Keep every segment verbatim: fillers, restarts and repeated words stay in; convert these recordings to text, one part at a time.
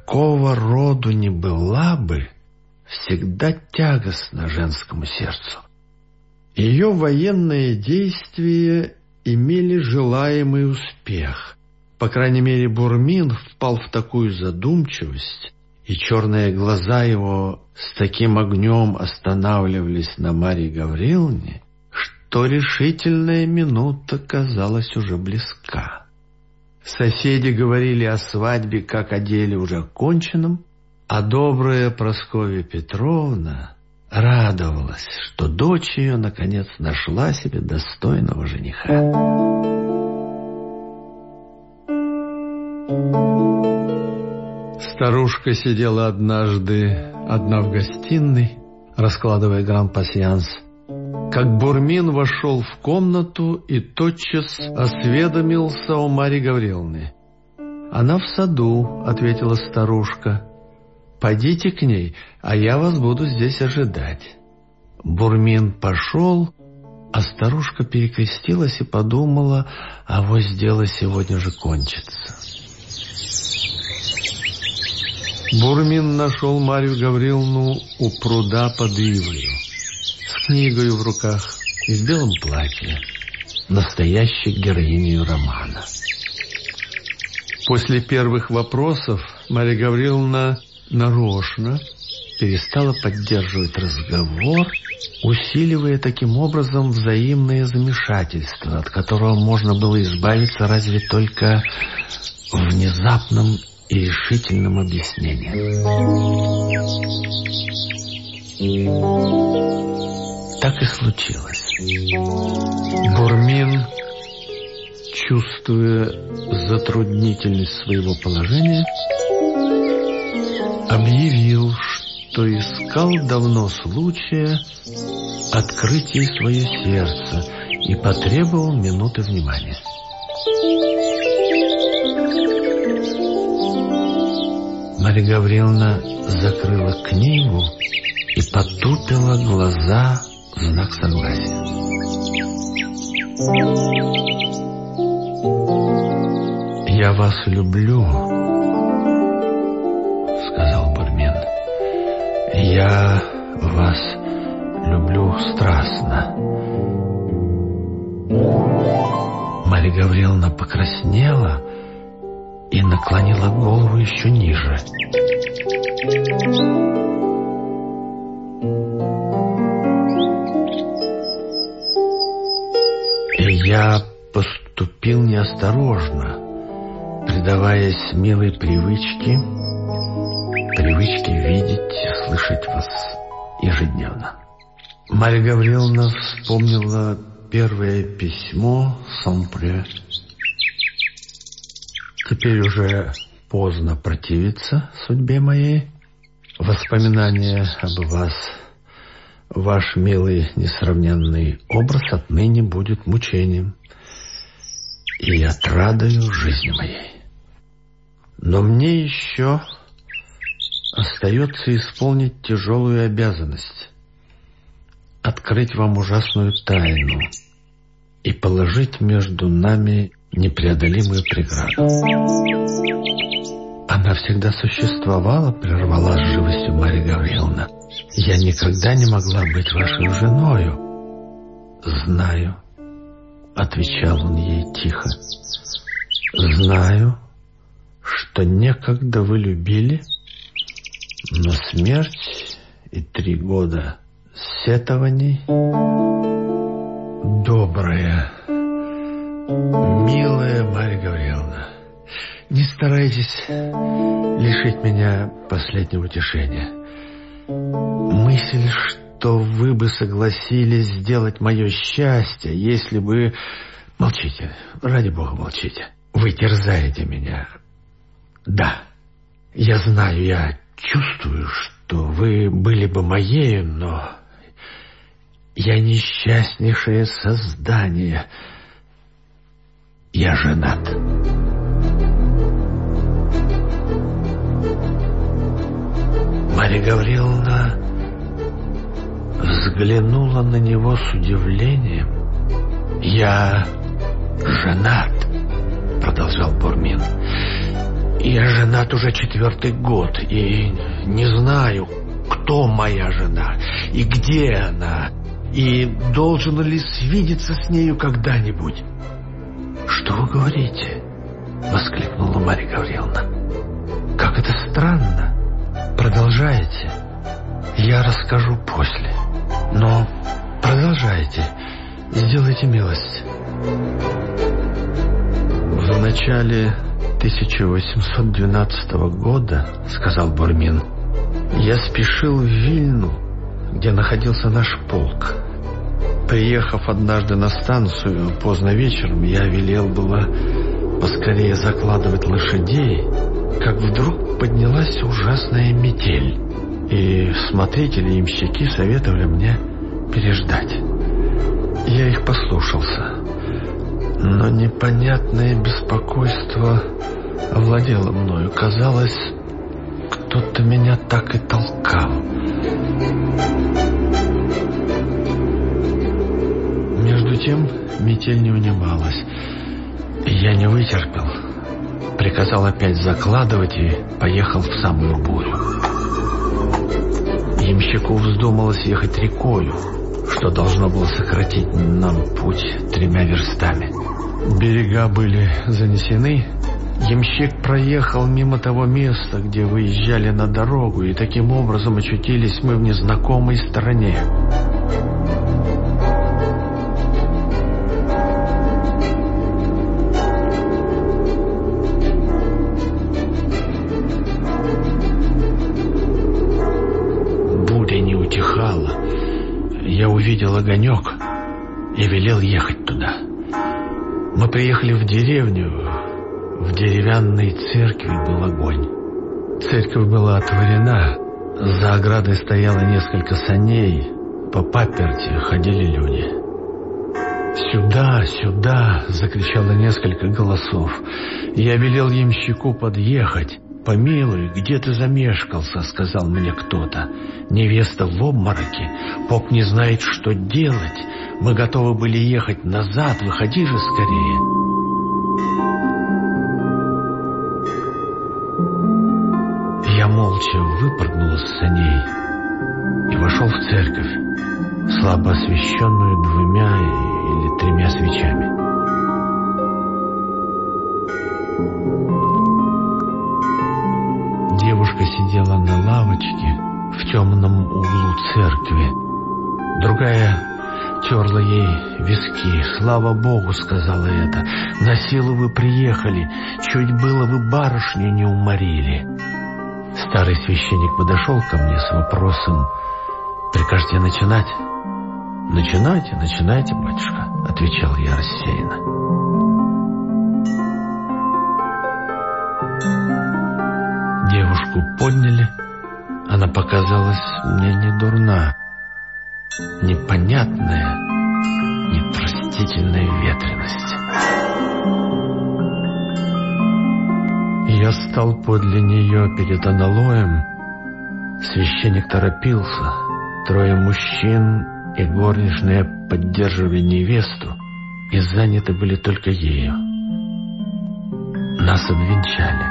какого роду ни была бы, всегда тягостна женскому сердцу. Ее военные действия имели желаемый успех. По крайней мере, Бурмин впал в такую задумчивость, и черные глаза его с таким огнем останавливались на Марье Гавриловне, что решительная минута казалась уже близка. Соседи говорили о свадьбе как о деле уже конченном, а добрая Прасковья Петровна радовалась, что дочь ее наконец нашла себе достойного жениха. Старушка сидела однажды одна в гостиной, раскладывая гран-пасьянс, как Бурмин вошел в комнату и тотчас осведомился о Марье Гавриловне. «Она в саду», — ответила старушка. «Пойдите к ней, а я вас буду здесь ожидать». Бурмин пошел, а старушка перекрестилась и подумала, авось дело сегодня же кончится. Бурмин нашел Марью Гавриловну у пруда под ивою, с книгой в руках и в белом платье, настоящей героиней романа. После первых вопросов Марья Гавриловна нарочно перестала поддерживать разговор, усиливая таким образом взаимное замешательство, от которого можно было избавиться разве только внезапным и решительным объяснением. Так и случилось. Бурмин, чувствуя затруднительность своего положения, объявил, что искал давно случая открыть ей свое сердце и потребовал минуты внимания. Марья Гавриловна закрыла книгу и потупила глаза в знак согласия. «Я вас люблю», — сказал Бурмин. «Я вас люблю страстно». Марья Гавриловна покраснела и наклонила голову еще ниже. И я поступил неосторожно, предаваясь милой привычке, привычке видеть и слышать вас ежедневно. Марья Гавриловна вспомнила первое письмо Сомпре. Теперь уже поздно противиться судьбе моей. Воспоминания об вас, ваш милый несравненный образ отныне будет мучением и отрадою жизни моей. Но мне еще остается исполнить тяжелую обязанность, открыть вам ужасную тайну и положить между нами непреодолимую преграду. Она всегда существовала, прервала с живостью Марья Гавриловна. Я никогда не могла быть вашей женою. Знаю, отвечал он ей тихо. Знаю, что некогда вы любили, но смерть и три года сетований, добрая, милая Марья Гавриловна, не старайтесь лишить меня последнего утешения. Мысль, что вы бы согласились сделать мое счастье, если бы... Молчите, ради бога, молчите. Вы терзаете меня. Да, я знаю, я чувствую, что вы были бы моею, но я несчастнейшее создание. Я женат. Марья Гавриловна взглянула на него с удивлением. «Я женат», — продолжал Бурмин. Я женат уже четвертый год и не знаю, кто моя жена и где она, и должен ли свидеться с нею когда-нибудь. «Что вы говорите?» — воскликнула Марья Гавриловна. «Как это странно! Продолжайте. Я расскажу после. Но продолжайте. Сделайте милость». «В начале тысяча восемьсот двенадцатого года, — сказал Бурмин, — я спешил в Вильну, где находился наш полк. Приехав однажды на станцию поздно вечером, я велел было поскорее закладывать лошадей, как вдруг поднялась ужасная метель, и смотрители и ямщики советовали мне переждать. Я их послушался, но непонятное беспокойство овладело мною. Казалось, кто-то меня так и толкал. Между тем метель не унималась. Я не вытерпел, приказал опять закладывать и поехал в самую бурю. Ямщику вздумалось ехать рекою, что должно было сократить нам путь тремя верстами. Берега были занесены. Ямщик проехал мимо того места, где выезжали на дорогу, и таким образом очутились мы в незнакомой стороне. Буря не утихала. Я увидел огонек и велел ехать туда. Мы приехали в деревню. В деревянной церкви был огонь. Церковь была отворена. За оградой стояло несколько саней. По паперти ходили люди. «Сюда, сюда!» — закричало несколько голосов. Я велел ямщику подъехать. «Помилуй, где ты замешкался?» — сказал мне кто-то. «Невеста в обмороке. Поп не знает, что делать. Мы готовы были ехать назад. Выходи же скорее!» Я молча выпрыгнул из саней и вошел в церковь, слабо освещенную двумя или тремя свечами. Девушка сидела на лавочке в темном углу церкви. Другая терла ей виски. «Слава Богу, — сказала эта, — на силу вы приехали, чуть было вы барышню не уморили». Старый священник подошел ко мне с вопросом: «Прикажете начинать?» «Начинайте, начинайте, батюшка», — отвечал я рассеянно. Девушку подняли. Она показалась мне не дурна. Непонятная, непростительная ветреность. Я стал подле нее перед аналоем. Священник торопился. Трое мужчин и горничная поддерживали невесту и заняты были только ею. Нас обвенчали.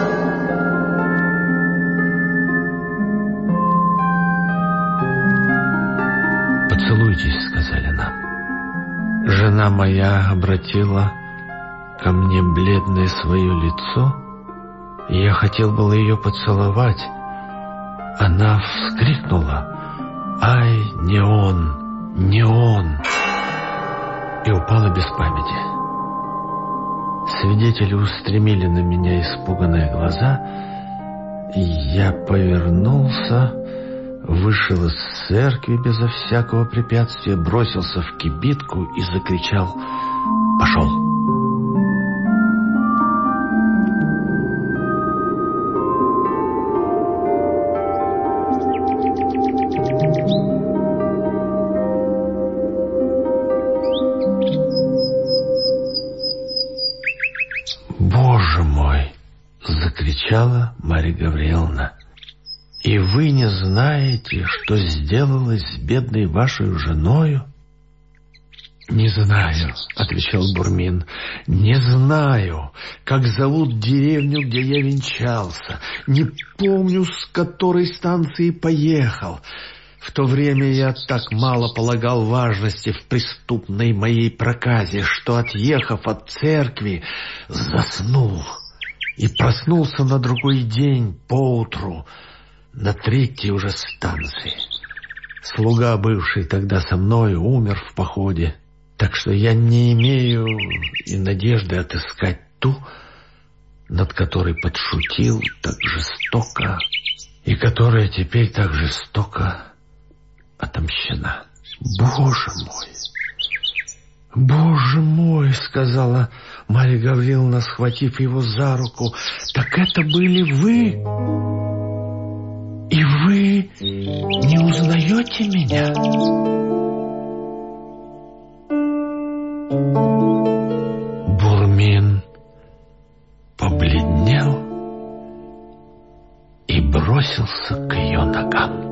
«Поцелуйтесь», — сказали нам. Жена моя обратила ко мне бледное свое лицо. Я хотел было ее поцеловать. Она вскрикнула: «Ай, не он, не он!» и упала без памяти. Свидетели устремили на меня испуганные глаза. Я повернулся, вышел из церкви безо всякого препятствия, бросился в кибитку и закричал: «Пошел!» «Боже мой!» — закричала Марья Гавриловна. «И вы не знаете, что сделалось с бедной вашей женою?» «Не знаю», — отвечал Бурмин, — «не знаю, как зовут деревню, где я венчался, не помню, с которой станции поехал. В то время я так мало полагал важности в преступной моей проказе, что, отъехав от церкви, заснул и проснулся на другой день поутру на третьей уже станции. Слуга, бывший тогда со мной, умер в походе, так что я не имею и надежды отыскать ту, над которой подшутил так жестоко и которая теперь так жестоко отомщена». «Боже мой! Боже мой!» — сказала Марья Гавриловна, схватив его за руку. «Так это были вы? И вы не узнаете меня?» Бурмин побледнел и бросился к ее ногам.